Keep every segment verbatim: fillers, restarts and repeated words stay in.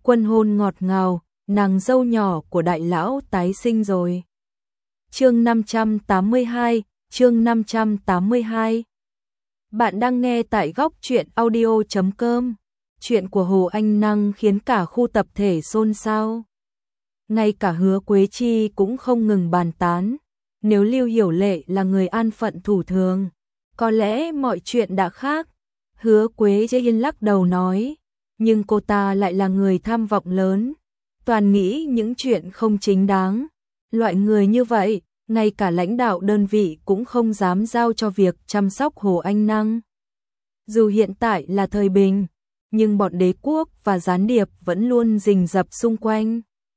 Quân hôn ngọt ngào, nàng dâu nhỏ của đại lão tái sinh rồi. Chương năm trăm tám mươi hai, chương năm trăm tám mươi hai. Bạn đang nghe tại góc truyện audio chấm com. Chuyện của Hồ Anh Năng khiến cả khu tập thể xôn xao. Ngay cả Hứa Quế Chi cũng không ngừng bàn tán. Nếu Lưu Hiểu Lệ là người an phận thủ thường, có lẽ mọi chuyện đã khác. Hứa Quế Chi yên lắc đầu nói, nhưng cô ta lại là người tham vọng lớn, toàn nghĩ những chuyện không chính đáng. Loại người như vậy, ngay cả lãnh đạo đơn vị cũng không dám giao cho việc chăm sóc Hồ Anh Năng. Dù hiện tại là thời bình, nhưng bọn đế quốc và gián điệp vẫn luôn rình rập xung quanh.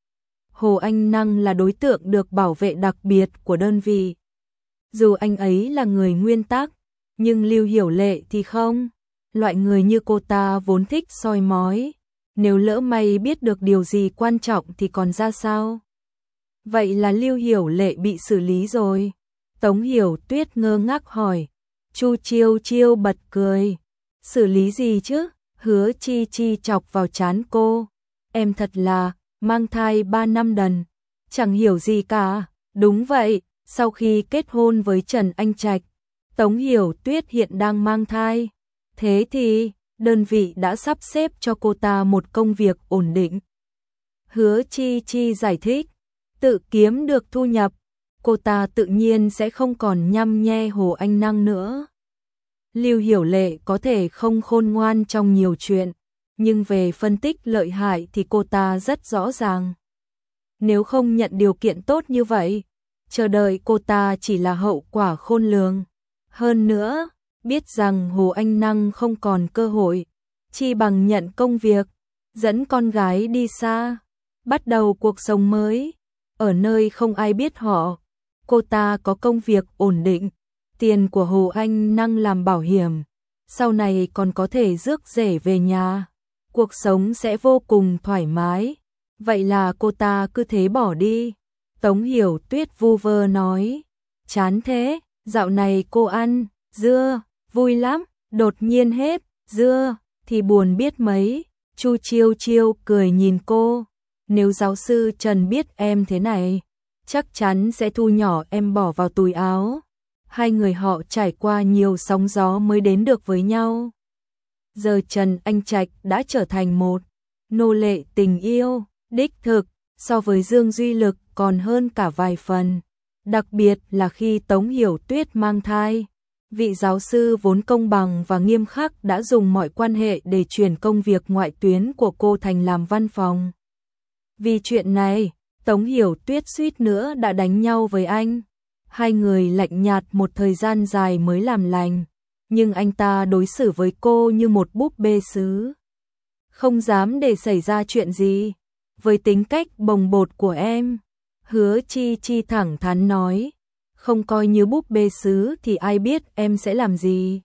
Hồ Anh Năng là đối tượng được bảo vệ đặc biệt của đơn vị. Dù anh ấy là người nguyên tắc, nhưng Lưu Hiểu Lệ thì không. Loại người như cô ta vốn thích soi mói, nếu lỡ may biết được điều gì quan trọng thì còn ra sao? Vậy là Lưu Hiểu Lệ bị xử lý rồi. Tống Hiểu Tuyết ngơ ngác hỏi. Chu Chiêu Chiêu bật cười. Xử lý gì chứ? Hứa Chi Chi chọc vào trán cô. Em thật là mang thai ba năm đần, chẳng hiểu gì cả. Đúng vậy, sau khi kết hôn với Trần Anh Trạch, Tống Hiểu Tuyết hiện đang mang thai. Thế thì, đơn vị đã sắp xếp cho cô ta một công việc ổn định. Hứa Chi Chi giải thích, tự kiếm được thu nhập, cô ta tự nhiên sẽ không còn nhăm nhe Hồ Anh Năng nữa. Lưu Hiểu Lệ có thể không khôn ngoan trong nhiều chuyện, nhưng về phân tích lợi hại thì cô ta rất rõ ràng. Nếu không nhận điều kiện tốt như vậy, chờ đợi cô ta chỉ là hậu quả khôn lường. Hơn nữa, biết rằng Hồ Anh Năng không còn cơ hội, chi bằng nhận công việc, dẫn con gái đi xa, bắt đầu cuộc sống mới, ở nơi không ai biết họ. Cô ta có công việc ổn định, tiền của Hồ Anh Năng làm bảo hiểm, sau này còn có thể rước rể về nhà, cuộc sống sẽ vô cùng thoải mái. Vậy là cô ta cứ thế bỏ đi. Tống Hiểu Tuyết vu vơ nói, chán thế, dạo này cô ăn dưa vui lắm, đột nhiên hết dưa thì buồn biết mấy. Chu Chiêu Chiêu cười nhìn cô, nếu giáo sư Trần biết em thế này, chắc chắn sẽ thu nhỏ em bỏ vào túi áo. Hai người họ trải qua nhiều sóng gió mới đến được với nhau. Giờ Trần Anh Trạch đã trở thành một nô lệ tình yêu đích thực, so với Dương Duy Lực còn hơn cả vài phần. Đặc biệt là khi Tống Hiểu Tuyết mang thai, vị giáo sư vốn công bằng và nghiêm khắc đã dùng mọi quan hệ để chuyển công việc ngoại tuyến của cô thành làm văn phòng. Vì chuyện này, Tống Hiểu Tuyết suýt nữa đã đánh nhau với anh. Hai người lạnh nhạt một thời gian dài mới làm lành, nhưng anh ta đối xử với cô như một búp bê sứ, không dám để xảy ra chuyện gì. Với tính cách bồng bột của em, Hứa Chi Chi thẳng thắn nói, không coi như búp bê sứ thì ai biết em sẽ làm gì.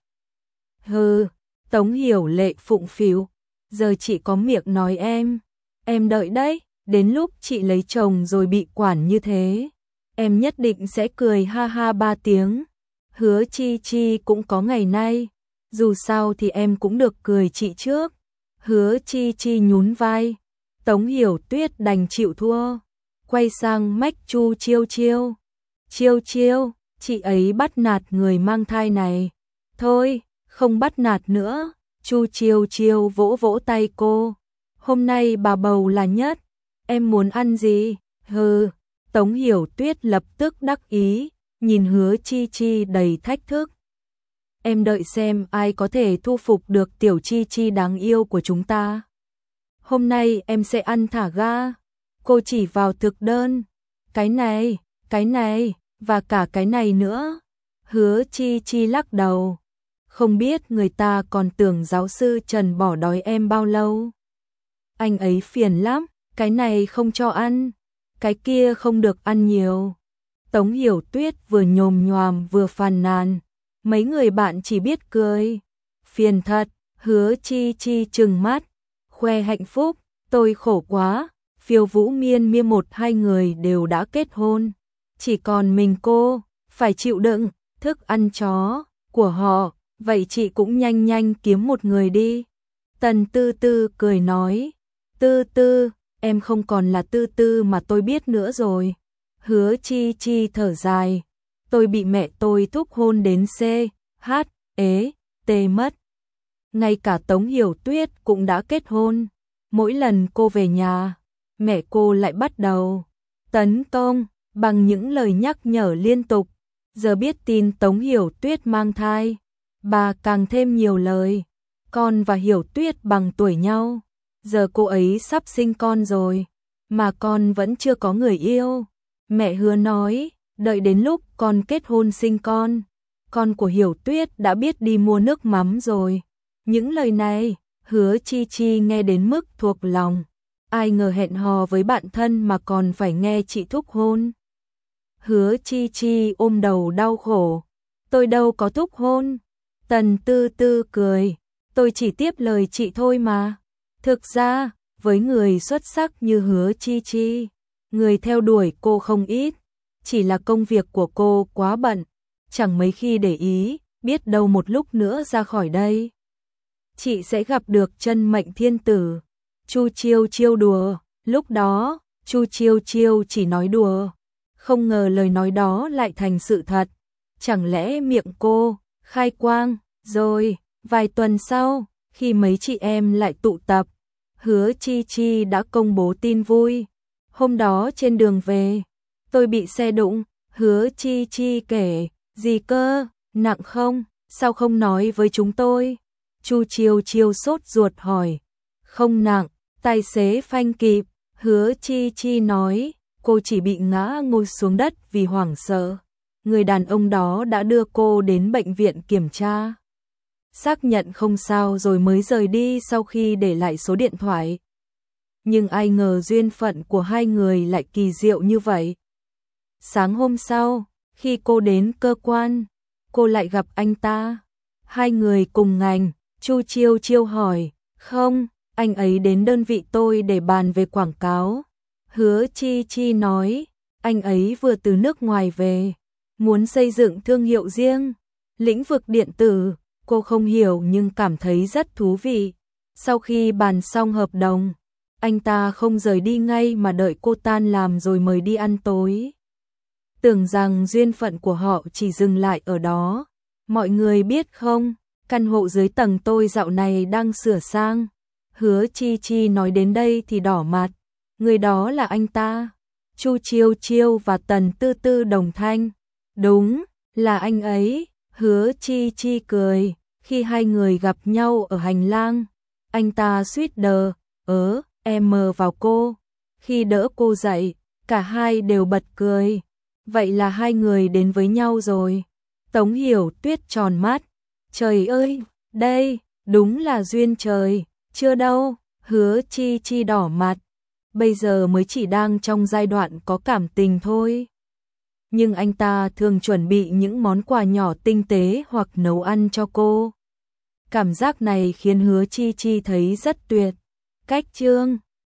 Hừ, Tống Hiểu Lệ phụng phịu, giờ chị có miệng nói em, em đợi đấy, đến lúc chị lấy chồng rồi bị quản như thế, em nhất định sẽ cười ha ha ba tiếng. Hứa Chi Chi cũng có ngày nay, dù sao thì em cũng được cười chị trước. Hứa Chi Chi nhún vai, Tống Hiểu Tuyết đành chịu thua, quay sang mách Chu Chiêu Chiêu. Chiêu Chiêu, chị ấy bắt nạt người mang thai này. Thôi, không bắt nạt nữa. Chu Chiêu Chiêu vỗ vỗ tay cô. Hôm nay bà bầu là nhất, em muốn ăn gì? Hừ. Tống Hiểu Tuyết lập tức đắc ý, nhìn Hứa Chi Chi đầy thách thức. Em đợi xem ai có thể thu phục được tiểu Chi Chi đáng yêu của chúng ta. Hôm nay em sẽ ăn thả ga. Cô chỉ vào thực đơn. Cái này, cái này, và cả cái này nữa. Hứa Chi Chi lắc đầu. Không biết người ta còn tưởng giáo sư Trần bỏ đói em bao lâu. Anh ấy phiền lắm, cái này không cho ăn, cái kia không được ăn nhiều. Tống Hiểu Tuyết vừa nhồm nhoàm vừa phàn nàn. Mấy người bạn chỉ biết cười. Phiền thật. Hứa Chi Chi trừng mắt, khoe hạnh phúc. Tôi khổ quá. Phiêu Vũ Miên Miên một hai người đều đã kết hôn, chỉ còn mình cô phải chịu đựng thức ăn chó của họ. Vậy chị cũng nhanh nhanh kiếm một người đi. Tần Tư Tư cười nói. Tư Tư, em không còn là Tư Tư mà tôi biết nữa rồi. Hứa Chi Chi thở dài, tôi bị mẹ tôi thúc hôn đến C, H, ế, T mất. Ngay cả Tống Hiểu Tuyết cũng đã kết hôn. Mỗi lần cô về nhà, mẹ cô lại bắt đầu tấn công bằng những lời nhắc nhở liên tục. Giờ biết tin Tống Hiểu Tuyết mang thai, bà càng thêm nhiều lời. Con và Hiểu Tuyết bằng tuổi nhau, giờ cô ấy sắp sinh con rồi, mà con vẫn chưa có người yêu. Mẹ hứa nói, đợi đến lúc con kết hôn sinh con, con của Hiểu Tuyết đã biết đi mua nước mắm rồi. Những lời này, Hứa Chi Chi nghe đến mức thuộc lòng. Ai ngờ hẹn hò với bạn thân mà còn phải nghe chị thúc hôn. Hứa Chi Chi ôm đầu đau khổ. Tôi đâu có thúc hôn. Tần Tư Tư cười. Tôi chỉ tiếp lời chị thôi mà. Thực ra, với người xuất sắc như Hứa Chi Chi, người theo đuổi cô không ít. Chỉ là công việc của cô quá bận, chẳng mấy khi để ý, biết đâu một lúc nữa ra khỏi đây, chị sẽ gặp được chân mệnh thiên tử. Chu Chiêu Chiêu đùa, lúc đó, Chu Chiêu Chiêu chỉ nói đùa, không ngờ lời nói đó lại thành sự thật. Chẳng lẽ miệng cô khai quang? Rồi, vài tuần sau, khi mấy chị em lại tụ tập, Hứa Chi Chi đã công bố tin vui. Hôm đó trên đường về, tôi bị xe đụng. Hứa Chi Chi kể, gì cơ, nặng không? Sao không nói với chúng tôi? Chu Chiêu Chiêu sốt ruột hỏi. Không nặng, tài xế phanh kịp. Hứa Chi Chi nói, cô chỉ bị ngã ngồi xuống đất vì hoảng sợ. Người đàn ông đó đã đưa cô đến bệnh viện kiểm tra, xác nhận không sao rồi mới rời đi sau khi để lại số điện thoại. Nhưng ai ngờ duyên phận của hai người lại kỳ diệu như vậy. Sáng hôm sau, khi cô đến cơ quan, cô lại gặp anh ta. Hai người cùng ngành. Chu Chiêu Chiêu hỏi, không, anh ấy đến đơn vị tôi để bàn về quảng cáo. Hứa Chi Chi nói, anh ấy vừa từ nước ngoài về, muốn xây dựng thương hiệu riêng. Lĩnh vực điện tử, cô không hiểu nhưng cảm thấy rất thú vị. Sau khi bàn xong hợp đồng, anh ta không rời đi ngay mà đợi cô tan làm rồi mời đi ăn tối. Tưởng rằng duyên phận của họ chỉ dừng lại ở đó. Mọi người biết không, căn hộ dưới tầng tôi dạo này đang sửa sang. Hứa Chi Chi nói đến đây thì đỏ mặt. Người đó là anh ta. Chu Chiêu Chiêu và Tần Tư Tư đồng thanh. Đúng, là anh ấy. Hứa Chi Chi cười. Khi hai người gặp nhau ở hành lang, anh ta suýt đờ ớ em mờ vào cô. Khi đỡ cô dậy, cả hai đều bật cười. Vậy là hai người đến với nhau rồi. Tống Hiểu Tuyết tròn mắt. Trời ơi, đây, đúng là duyên trời. Chưa đâu, Hứa Chi Chi đỏ mặt. Bây giờ mới chỉ đang trong giai đoạn có cảm tình thôi. Nhưng anh ta thường chuẩn bị những món quà nhỏ tinh tế hoặc nấu ăn cho cô. Cảm giác này khiến Hứa Chi Chi thấy rất tuyệt. Cách chương